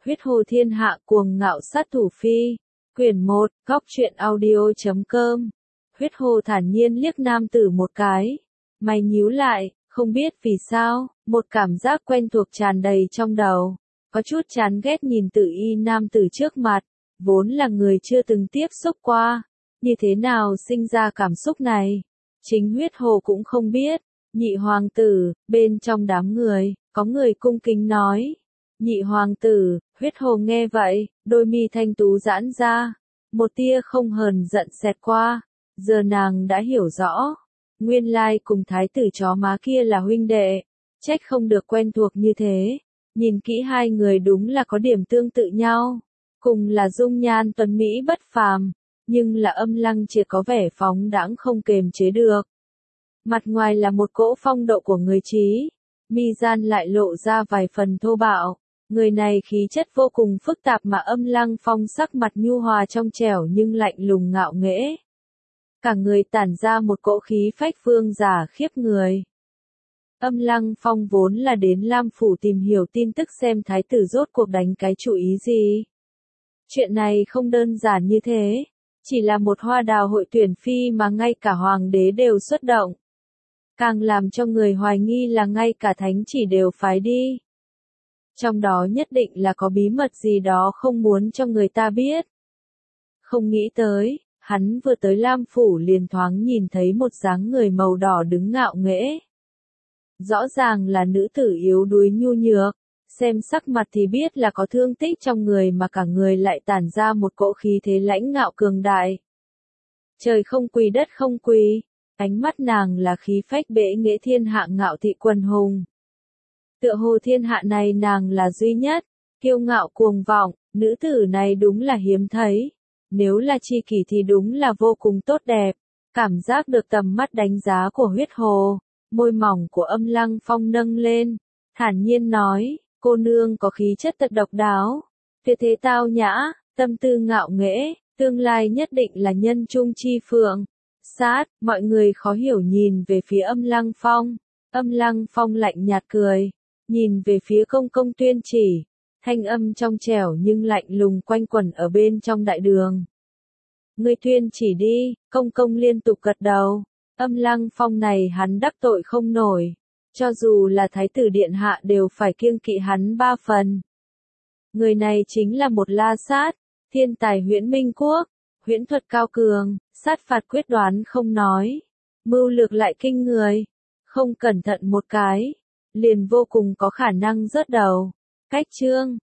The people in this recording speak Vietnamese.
Huyết Hồ Thiên Hạ Cuồng Ngạo Sát Thủ Phi. Quyển 1, Góc Truyện Audio.com. Huyết Hồ thản nhiên liếc nam tử một cái. Mày nhíu lại, không biết vì sao, một cảm giác quen thuộc tràn đầy trong đầu. Có chút chán ghét nhìn Tử Y nam tử trước mặt, vốn là người chưa từng tiếp xúc qua. Như thế nào sinh ra cảm xúc này? Chính Huyết Hồ cũng không biết. Nhị hoàng tử, bên trong đám người, có người cung kính nói. Nhị hoàng tử, Huyết Hồ nghe vậy, đôi mi thanh tú giãn ra. Một tia không hờn giận xẹt qua. Giờ nàng đã hiểu rõ. Nguyên lai cùng thái tử chó má kia là huynh đệ. Trách không được quen thuộc như thế. Nhìn kỹ hai người đúng là có điểm tương tự nhau. Cùng là dung nhan tuấn mỹ bất phàm. Nhưng là Âm Lăng Triệt có vẻ phóng đãng không kềm chế được. Mặt ngoài là một cỗ phong độ của người trí. Mi gian lại lộ ra vài phần thô bạo. Người này khí chất vô cùng phức tạp mà Âm Lăng Phong sắc mặt nhu hòa trong trẻo nhưng lạnh lùng ngạo nghễ. Cả người tản ra một cỗ khí phách vương giả khiếp người. Âm Lăng Phong vốn là đến Lam Phủ tìm hiểu tin tức xem thái tử rốt cuộc đánh cái chủ ý gì. Chuyện này không đơn giản như thế. Chỉ là một hoa đào hội tuyển phi mà ngay cả hoàng đế đều xuất động. Càng làm cho người hoài nghi là ngay cả thánh chỉ đều phái đi. Trong đó nhất định là có bí mật gì đó không muốn cho người ta biết. Không nghĩ tới, hắn vừa tới Lam Phủ liền thoáng nhìn thấy một dáng người màu đỏ đứng ngạo nghễ. Rõ ràng là nữ tử yếu đuối nhu nhược, xem sắc mặt thì biết là có thương tích trong người mà cả người lại tản ra một cỗ khí thế lãnh ngạo cường đại. Trời không quỳ đất không quỳ, ánh mắt nàng là khí phách bệ nghệ thiên hạ ngạo thị quần hùng. Tựa hồ thiên hạ này nàng là duy nhất, kiêu ngạo cuồng vọng, nữ tử này đúng là hiếm thấy. Nếu là tri kỷ thì đúng là vô cùng tốt đẹp. Cảm giác được tầm mắt đánh giá của Huyết Hồ, môi mỏng của Âm Lăng Phong nâng lên, thản nhiên nói, cô nương có khí chất thật độc đáo, tuyệt thế tao nhã, tâm tư ngạo nghễ, tương lai nhất định là nhân trung chi phượng. Sát, mọi người khó hiểu nhìn về phía Âm Lăng Phong. Âm Lăng Phong lạnh nhạt cười, nhìn về phía công công tuyên chỉ. Thanh âm trong trẻo nhưng lạnh lùng quanh quẩn ở bên trong đại đường. Ngươi tuyên chỉ đi, công công liên tục gật đầu. Âm Lăng Phong này hắn đắc tội không nổi. Cho dù là thái tử điện hạ đều phải kiêng kỵ hắn 3 phần. Người này chính là một la sát, thiên tài Huyễn Minh Quốc, huyễn thuật cao cường, sát phạt quyết đoán không nói. Mưu lược lại kinh người. Không cẩn thận một cái, liền vô cùng có khả năng rớt đầu. Cách chương